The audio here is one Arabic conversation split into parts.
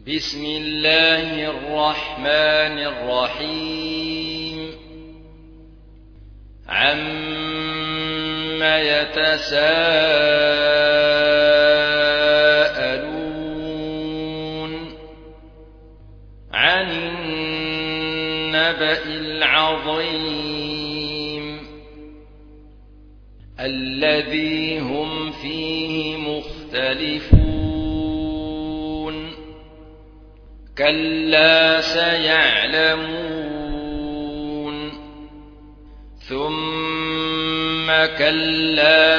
بسم الله الرحمن الرحيم عما يتساءلون عن النبأ العظيم الذي هم فيه مختلفون كلا سيعلمون ثم كلا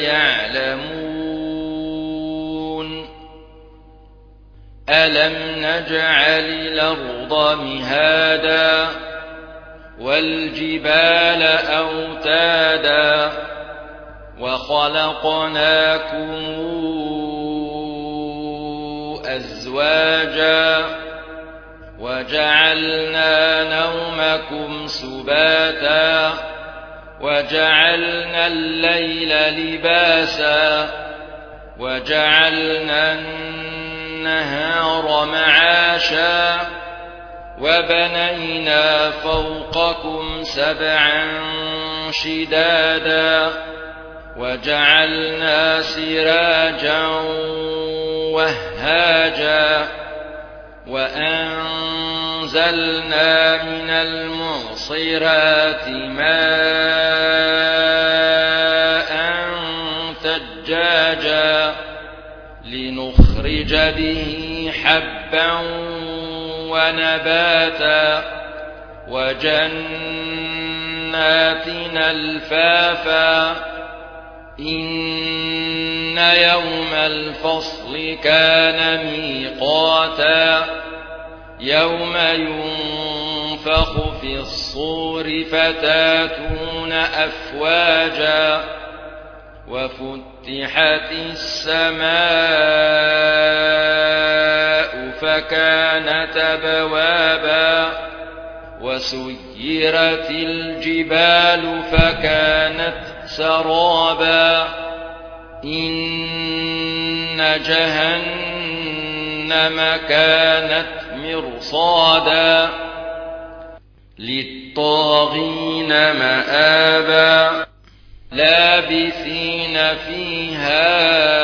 سيعلمون ألم نجعل الأرض مهادا والجبال أوتادا وخلقناكم أزواجا وجعلنا نومكم سباتا وجعلنا الليل لباسا وجعلنا النهار معاشا وبنينا فوقكم سبعا شدادا وجعلنا سراجا وهاجا وأنزلنا من المعصرات ماء ثجاجا لنخرج به حبا ونباتا وجنات ألفافا إن يوم الفصل كان ميقاتا يوم ينفخ في الصور فتاتون أفواجا وفتحت السماء فكانت أبوابا وسيرت الجبال فكانت سرابا إن جهنم كانت مرصادا للطاغين مآبا لابثين فيها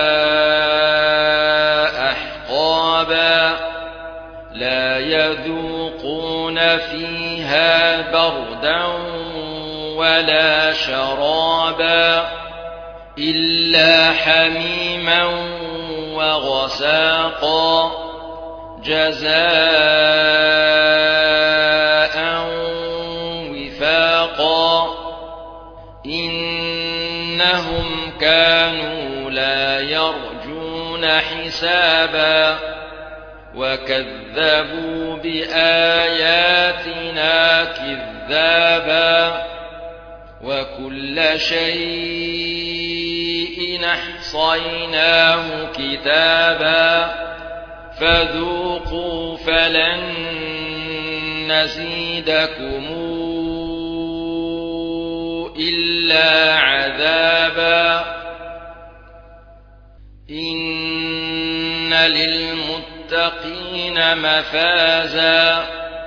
أحقابا لا يذوقون فيها بردا ولا شرابا إلا حميما وغساقا جزاء وفاقا إنهم كانوا لا يرجون حسابا وكذبوا بآياتنا كذابا وكل شيء أحصيناه كتابا فذوقوا فلن نزيدكم إلا عذابا إن للمتقين مفازا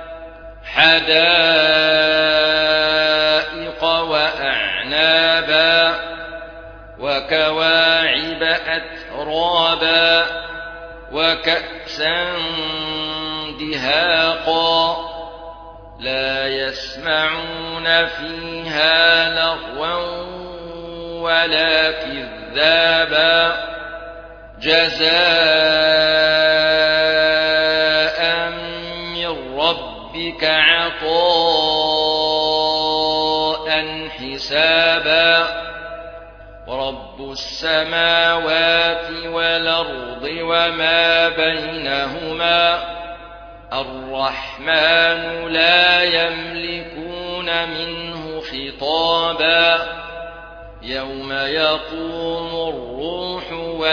حدائق وأعنابا وكواعب أترابا وكأسا دهاقا لا يسمعون فيها لغوا ولا كذابا جزاء من ربك عطاء حسابا رب السماوات والأرض وما بينهما الرحمن لا يملكون منه خطابا يوم يقوم الروح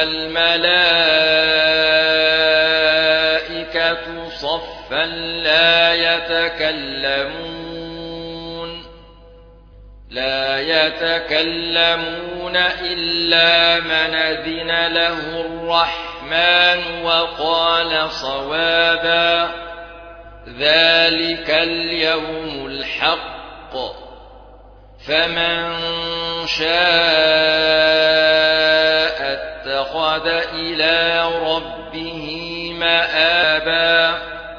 والملائكة صفا لا يتكلمون إلا من أذن له الرحمن وقال صوابا ذلك اليوم الحق فمن شاء اتخذ إلى ربه مآبا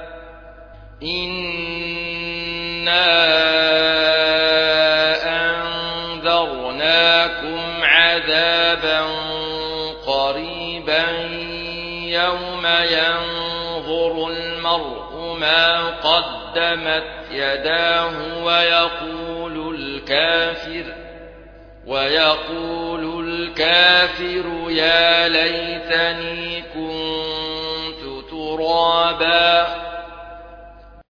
إنا أنذرناكم عذابا قريبا يوم ينظر المرء ما قدمت يداه ويقول الكافر يا ليتني كنت ترابا